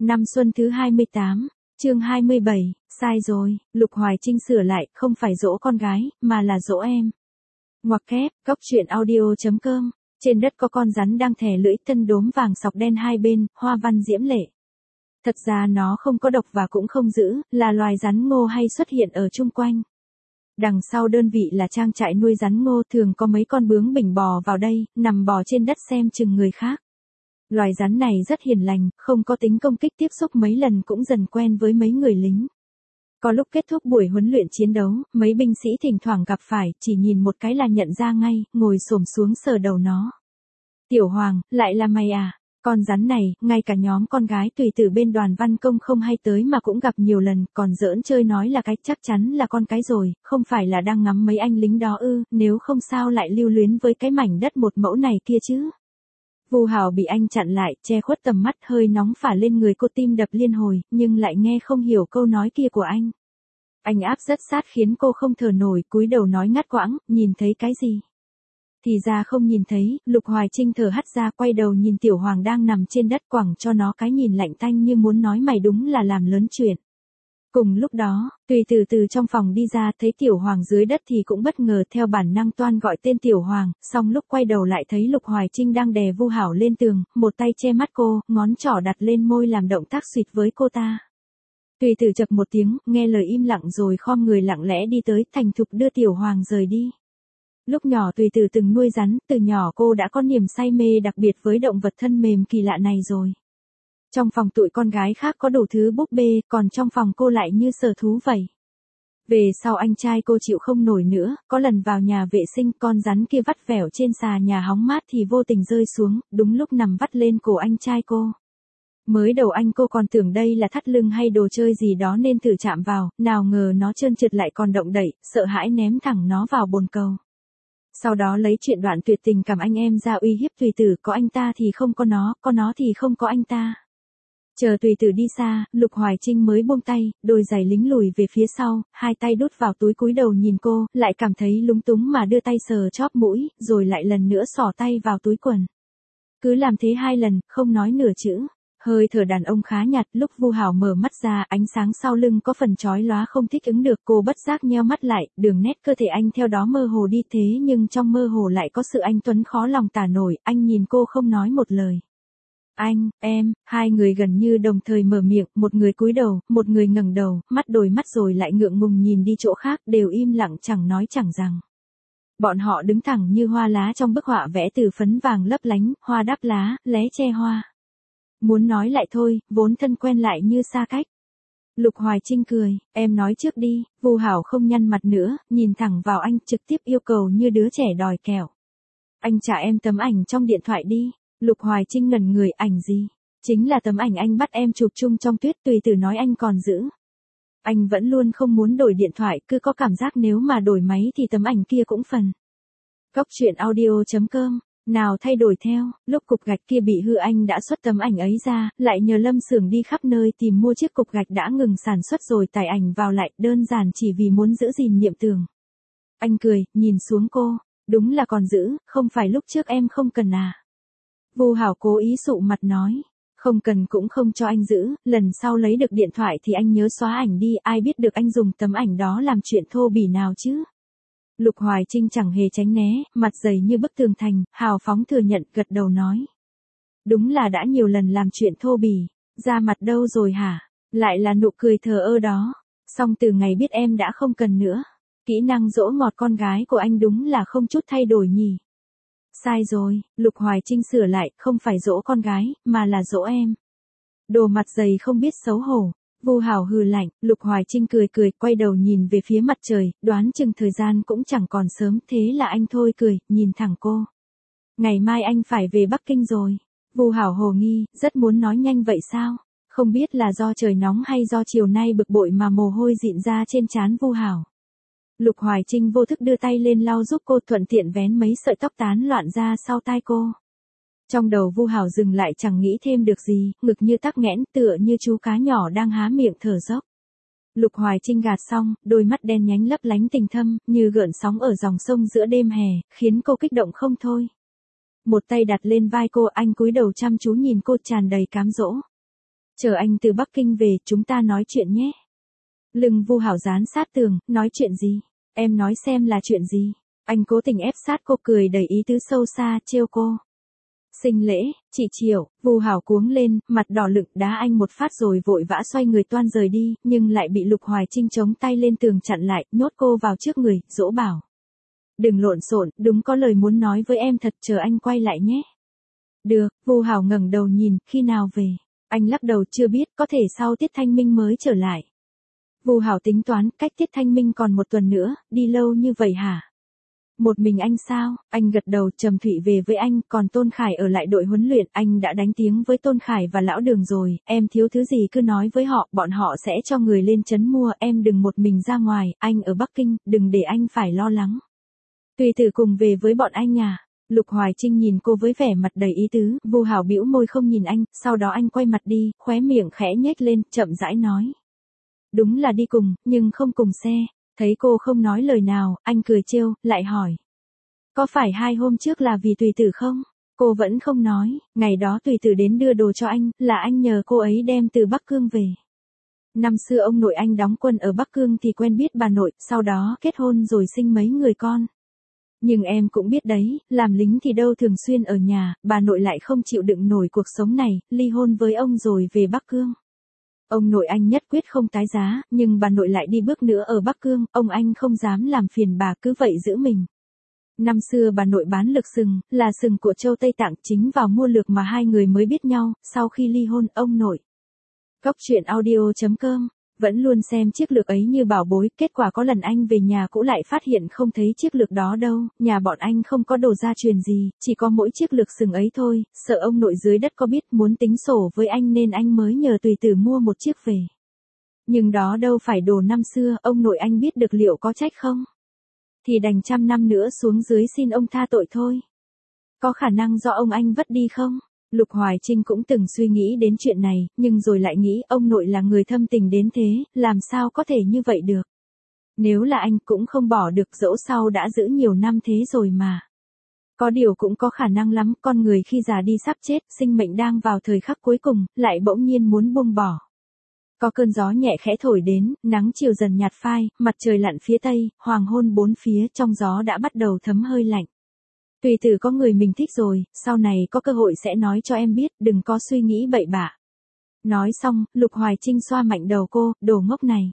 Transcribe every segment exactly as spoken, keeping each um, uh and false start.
Năm xuân thứ hai mươi tám, chương hai mươi bảy, sai rồi, Lục Hoài Trinh sửa lại, không phải dỗ con gái, mà là dỗ em. Ngoặc kép, góc truyện audio chấm com, trên đất có con rắn đang thè lưỡi, thân đốm vàng sọc đen hai bên, hoa văn diễm lệ. Thật ra nó không có độc và cũng không dữ, là loài rắn ngô hay xuất hiện ở chung quanh. Đằng sau đơn vị là trang trại nuôi rắn ngô, thường có mấy con bướm bình bò vào đây, nằm bò trên đất xem chừng người khác. Loài rắn này rất hiền lành, không có tính công kích, tiếp xúc mấy lần cũng dần quen với mấy người lính. Có lúc kết thúc buổi huấn luyện chiến đấu, mấy binh sĩ thỉnh thoảng gặp phải, chỉ nhìn một cái là nhận ra ngay, ngồi xổm xuống sờ đầu nó. Tiểu Hoàng, lại là mày à? Con rắn này, ngay cả nhóm con gái tùy từ bên đoàn văn công không hay tới mà cũng gặp nhiều lần, còn giỡn chơi nói là cái, chắc chắn là con cái rồi, không phải là đang ngắm mấy anh lính đó ư, nếu không sao lại lưu luyến với cái mảnh đất một mẫu này kia chứ. Vu Hào bị anh chặn lại, che khuất tầm mắt, hơi nóng phả lên người cô, tim đập liên hồi, nhưng lại nghe không hiểu câu nói kia của anh. Anh áp rất sát khiến cô không thở nổi, cúi đầu nói ngắt quãng, nhìn thấy cái gì? Thì ra không nhìn thấy. Lục Hoài Trinh thở hắt ra, quay đầu nhìn Tiểu Hoàng đang nằm trên đất, quẳng cho nó cái nhìn lạnh tanh như muốn nói mày đúng là làm lớn chuyện. Cùng lúc đó, Tùy từ từ trong phòng đi ra, thấy Tiểu Hoàng dưới đất thì cũng bất ngờ, theo bản năng toan gọi tên Tiểu Hoàng, xong lúc quay đầu lại thấy Lục Hoài Trinh đang đè Vu Hảo lên tường, một tay che mắt cô, ngón trỏ đặt lên môi làm động tác xịt với cô ta. Tùy từ chậc một tiếng, nghe lời im lặng rồi khom người lặng lẽ đi tới, thành thục đưa Tiểu Hoàng rời đi. Lúc nhỏ Tùy từ từng nuôi rắn, từ nhỏ cô đã có niềm say mê đặc biệt với động vật thân mềm kỳ lạ này rồi. Trong phòng tụi con gái khác có đủ thứ búp bê, còn trong phòng cô lại như sở thú vậy. Về sau anh trai cô chịu không nổi nữa, có lần vào nhà vệ sinh, con rắn kia vắt vẻo trên xà nhà hóng mát thì vô tình rơi xuống, đúng lúc nằm vắt lên cổ anh trai cô. Mới đầu anh cô còn tưởng đây là thắt lưng hay đồ chơi gì đó nên thử chạm vào, nào ngờ nó trơn trượt lại còn động đậy, sợ hãi ném thẳng nó vào bồn cầu. Sau đó lấy chuyện đoạn tuyệt tình cảm anh em ra uy hiếp Tùy từ, có anh ta thì không có nó, có nó thì không có anh ta. Chờ Tùy từ đi xa, Lục Hoài Trinh mới buông tay, đôi giày lính lùi về phía sau, hai tay đút vào túi cúi đầu nhìn cô, lại cảm thấy lúng túng mà đưa tay sờ chóp mũi, rồi lại lần nữa xỏ tay vào túi quần. Cứ làm thế hai lần, không nói nửa chữ. Hơi thở đàn ông khá nhạt, lúc Vu Hảo mở mắt ra, ánh sáng sau lưng có phần chói lóa không thích ứng được, cô bất giác nheo mắt lại, đường nét cơ thể anh theo đó mơ hồ đi, thế nhưng trong mơ hồ lại có sự anh tuấn khó lòng tả nổi, anh nhìn cô không nói một lời. Anh, em, hai người gần như đồng thời mở miệng, một người cúi đầu, một người ngẩng đầu, mắt đổi mắt rồi lại ngượng ngùng nhìn đi chỗ khác, đều im lặng chẳng nói chẳng rằng. Bọn họ đứng thẳng như hoa lá trong bức họa vẽ từ phấn vàng lấp lánh, hoa đắp lá, lé che hoa. Muốn nói lại thôi, vốn thân quen lại như xa cách. Lục Hoài Trinh cười, em nói trước đi. Vu Hảo không nhăn mặt nữa, nhìn thẳng vào anh, trực tiếp yêu cầu như đứa trẻ đòi kẹo. Anh trả em tấm ảnh trong điện thoại đi. Lục Hoài Trinh ngẩn người, ảnh gì? Chính là tấm ảnh anh bắt em chụp chung trong tuyết, Tùy từ nói anh còn giữ. Anh vẫn luôn không muốn đổi điện thoại, cứ có cảm giác nếu mà đổi máy thì tấm ảnh kia cũng phần. Góc truyện audio chấm com, nào thay đổi theo, lúc cục gạch kia bị hư anh đã xuất tấm ảnh ấy ra, lại nhờ Lâm Xưởng đi khắp nơi tìm mua chiếc cục gạch đã ngừng sản xuất rồi tải ảnh vào lại, đơn giản chỉ vì muốn giữ gìn niệm tưởng. Anh cười, nhìn xuống cô, đúng là còn giữ, không phải lúc trước em không cần à. Vu Hảo cố ý sụ mặt nói, không cần cũng không cho anh giữ, lần sau lấy được điện thoại thì anh nhớ xóa ảnh đi, ai biết được anh dùng tấm ảnh đó làm chuyện thô bỉ nào chứ. Lục Hoài Trinh chẳng hề tránh né, mặt dày như bức tường thành, hào phóng thừa nhận, gật đầu nói. Đúng là đã nhiều lần làm chuyện thô bỉ, ra mặt đâu rồi hả? Lại là nụ cười thờ ơ đó, xong từ ngày biết em đã không cần nữa. Kỹ năng dỗ ngọt con gái của anh đúng là không chút thay đổi nhỉ. Sai rồi, Lục Hoài Trinh sửa lại, không phải dỗ con gái, mà là dỗ em. Đồ mặt dày không biết xấu hổ. Vu Hảo hừ lạnh, Lục Hoài Trinh cười cười, quay đầu nhìn về phía mặt trời, đoán chừng thời gian cũng chẳng còn sớm, thế là anh thôi cười, nhìn thẳng cô. Ngày mai anh phải về Bắc Kinh rồi. Vu Hảo hồ nghi, rất muốn nói nhanh vậy sao? Không biết là do trời nóng hay do chiều nay bực bội mà mồ hôi dịn ra trên trán Vu Hảo. Lục Hoài Trinh vô thức đưa tay lên lau giúp cô, thuận tiện vén mấy sợi tóc tán loạn ra sau tai cô. Trong đầu Vu Hảo dừng lại, chẳng nghĩ thêm được gì, ngực như tắc nghẽn, tựa như chú cá nhỏ đang há miệng thở dốc. Lục Hoài Trinh gạt xong, đôi mắt đen nhánh lấp lánh tình thâm, như gợn sóng ở dòng sông giữa đêm hè, khiến cô kích động không thôi. Một tay đặt lên vai cô, anh cúi đầu chăm chú nhìn cô, tràn đầy cám dỗ. Chờ anh từ Bắc Kinh về, chúng ta nói chuyện nhé. Lưng Vu Hảo dán sát tường, nói chuyện gì? Em nói xem là chuyện gì? Anh cố tình ép sát cô, cười đầy ý tứ sâu xa, trêu cô. Sinh lễ, chị Triệu. Vu Hảo cuống lên, mặt đỏ lựng, đá anh một phát rồi vội vã xoay người toan rời đi, nhưng lại bị Lục Hoài Trinh chống tay lên tường chặn lại, nhốt cô vào trước người, dỗ bảo. Đừng lộn xộn, đúng có lời muốn nói với em thật, chờ anh quay lại nhé. Được. Vu Hảo ngẩng đầu nhìn, khi nào về? Anh lắc đầu, chưa biết, có thể sau Tiết Thanh Minh mới trở lại. Vu Hảo tính toán, cách Tiết Thanh Minh còn một tuần nữa, đi lâu như vậy hả? Một mình anh sao? Anh gật đầu, Trầm Thụy về với anh, còn Tôn Khải ở lại đội huấn luyện, anh đã đánh tiếng với Tôn Khải và Lão Đường rồi, em thiếu thứ gì cứ nói với họ, bọn họ sẽ cho người lên trấn mua, em đừng một mình ra ngoài, anh ở Bắc Kinh, đừng để anh phải lo lắng. Tùy Tử cùng về với bọn anh à? Lục Hoài Trinh nhìn cô với vẻ mặt đầy ý tứ, Vu Hảo bĩu môi không nhìn anh, sau đó anh quay mặt đi, khóe miệng khẽ nhếch lên, chậm rãi nói. Đúng là đi cùng, nhưng không cùng xe. Thấy cô không nói lời nào, anh cười trêu, lại hỏi. Có phải hai hôm trước là vì Tùy Tử không? Cô vẫn không nói, ngày đó Tùy Tử đến đưa đồ cho anh, là anh nhờ cô ấy đem từ Bắc Cương về. Năm xưa ông nội anh đóng quân ở Bắc Cương thì quen biết bà nội, sau đó kết hôn rồi sinh mấy người con. Nhưng em cũng biết đấy, làm lính thì đâu thường xuyên ở nhà, bà nội lại không chịu đựng nổi cuộc sống này, ly hôn với ông rồi về Bắc Cương. Ông nội anh nhất quyết không tái giá, nhưng bà nội lại đi bước nữa ở Bắc Cương, ông anh không dám làm phiền bà, cứ vậy giữ mình. Năm xưa bà nội bán lược sừng, là sừng của châu Tây Tạng, chính vào mua lược mà hai người mới biết nhau, sau khi ly hôn, ông nội. Góc truyện audio chấm com, vẫn luôn xem chiếc lược ấy như bảo bối, kết quả có lần anh về nhà cũ lại phát hiện không thấy chiếc lược đó đâu, nhà bọn anh không có đồ gia truyền gì, chỉ có mỗi chiếc lược sừng ấy thôi, sợ ông nội dưới đất có biết muốn tính sổ với anh nên anh mới nhờ Tùy Tử mua một chiếc về. Nhưng đó đâu phải đồ năm xưa, ông nội anh biết được liệu có trách không? Thì đành trăm năm nữa xuống dưới xin ông tha tội thôi. Có khả năng do ông anh vất đi không? Lục Hoài Trinh cũng từng suy nghĩ đến chuyện này, nhưng rồi lại nghĩ ông nội là người thâm tình đến thế, làm sao có thể như vậy được. Nếu là anh cũng không bỏ được, dẫu sau đã giữ nhiều năm thế rồi mà. Có điều cũng có khả năng lắm, con người khi già đi sắp chết, sinh mệnh đang vào thời khắc cuối cùng, lại bỗng nhiên muốn buông bỏ. Có cơn gió nhẹ khẽ thổi đến, nắng chiều dần nhạt phai, mặt trời lặn phía tây, hoàng hôn bốn phía, trong gió đã bắt đầu thấm hơi lạnh. Tùy Tử có người mình thích rồi, sau này có cơ hội sẽ nói cho em biết, đừng có suy nghĩ bậy bạ. Nói xong, Lục Hoài Trinh xoa mạnh đầu cô, đồ ngốc này.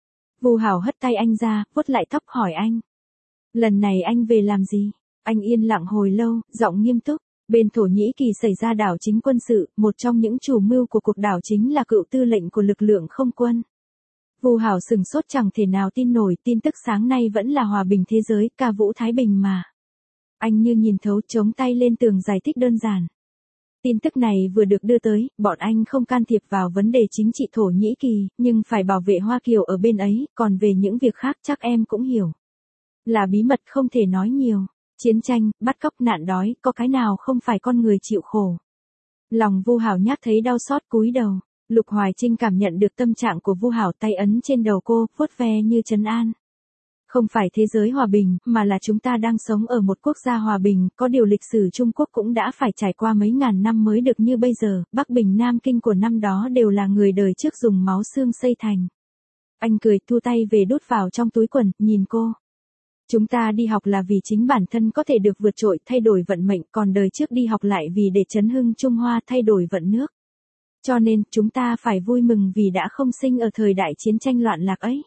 Vu Hảo hất tay anh ra, vuốt lại tóc hỏi anh. Lần này anh về làm gì? Anh yên lặng hồi lâu, giọng nghiêm túc. Bên Thổ Nhĩ Kỳ xảy ra đảo chính quân sự, một trong những chủ mưu của cuộc đảo chính là cựu tư lệnh của lực lượng không quân. Vu Hảo sừng sốt chẳng thể nào tin nổi, tin tức sáng nay vẫn là hòa bình thế giới, ca vũ Thái Bình mà. Anh như nhìn thấu, chống tay lên tường giải thích đơn giản. Tin tức này vừa được đưa tới, bọn anh không can thiệp vào vấn đề chính trị Thổ Nhĩ Kỳ, nhưng phải bảo vệ Hoa Kiều ở bên ấy, còn về những việc khác chắc em cũng hiểu. Là bí mật không thể nói nhiều. Chiến tranh, bắt cóc, nạn đói, có cái nào không phải con người chịu khổ. Lòng Vu Hảo nhát thấy đau xót, cúi đầu. Lục Hoài Trinh cảm nhận được tâm trạng của Vu Hảo, tay ấn trên đầu cô, vuốt ve như trấn an. Không phải thế giới hòa bình, mà là chúng ta đang sống ở một quốc gia hòa bình, có điều lịch sử Trung Quốc cũng đã phải trải qua mấy ngàn năm mới được như bây giờ, Bắc Bình Nam Kinh của năm đó đều là người đời trước dùng máu xương xây thành. Anh cười, thu tay về đút vào trong túi quần, nhìn cô. Chúng ta đi học là vì chính bản thân có thể được vượt trội, thay đổi vận mệnh, còn đời trước đi học lại vì để chấn hưng Trung Hoa, thay đổi vận nước. Cho nên, chúng ta phải vui mừng vì đã không sinh ở thời đại chiến tranh loạn lạc ấy.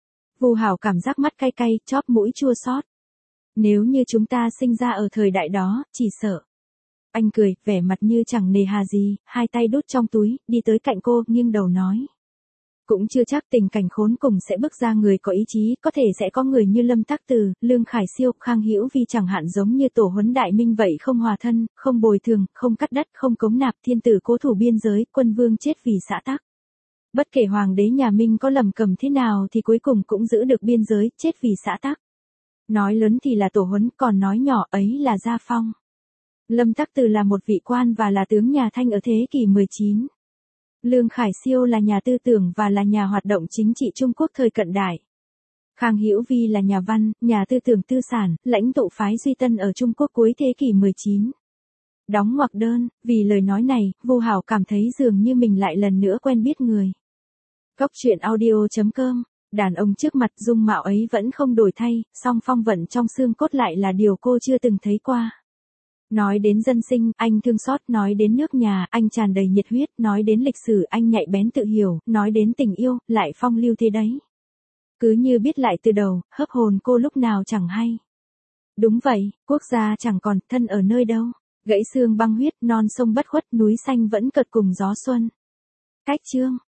Vu Hảo cảm giác mắt cay cay, chóp mũi chua xót. Nếu như chúng ta sinh ra ở thời đại đó, chỉ sợ. Anh cười, vẻ mặt như chẳng nề hà gì, hai tay đút trong túi, đi tới cạnh cô, nghiêng đầu nói. Cũng chưa chắc tình cảnh khốn cùng sẽ bước ra người có ý chí, có thể sẽ có người như Lâm Tắc Từ, Lương Khải Siêu, Khang Hữu Vi chẳng hạn giống như Tổ Huấn Đại Minh vậy, không hòa thân, không bồi thường, không cắt đất, không cống nạp, thiên tử cố thủ biên giới, quân vương chết vì xã tắc. Bất kể hoàng đế nhà Minh có lầm cầm thế nào thì cuối cùng cũng giữ được biên giới, chết vì xã tắc. Nói lớn thì là Tổ Huấn, còn nói nhỏ ấy là Gia Phong. Lâm Tắc Từ là một vị quan và là tướng nhà Thanh ở thế kỷ mười chín. Lương Khải Siêu là nhà tư tưởng và là nhà hoạt động chính trị Trung Quốc thời cận đại. Khang Hữu Vi là nhà văn, nhà tư tưởng tư sản, lãnh tụ phái Duy Tân ở Trung Quốc cuối thế kỷ mười chín. Đóng ngoặc đơn, vì lời nói này, Vu Hảo cảm thấy dường như mình lại lần nữa quen biết người. Cốc truyện audio chấm com, đàn ông trước mặt dung mạo ấy vẫn không đổi thay, song phong vận trong xương cốt lại là điều cô chưa từng thấy qua. Nói đến dân sinh, anh thương xót, nói đến nước nhà, anh tràn đầy nhiệt huyết, nói đến lịch sử, anh nhạy bén tự hiểu, nói đến tình yêu, lại phong lưu thế đấy. Cứ như biết lại từ đầu, hớp hồn cô lúc nào chẳng hay. Đúng vậy, quốc gia chẳng còn, thân ở nơi đâu. Gãy xương băng huyết, non sông bất khuất, núi xanh vẫn cật cùng gió xuân. Cách chương.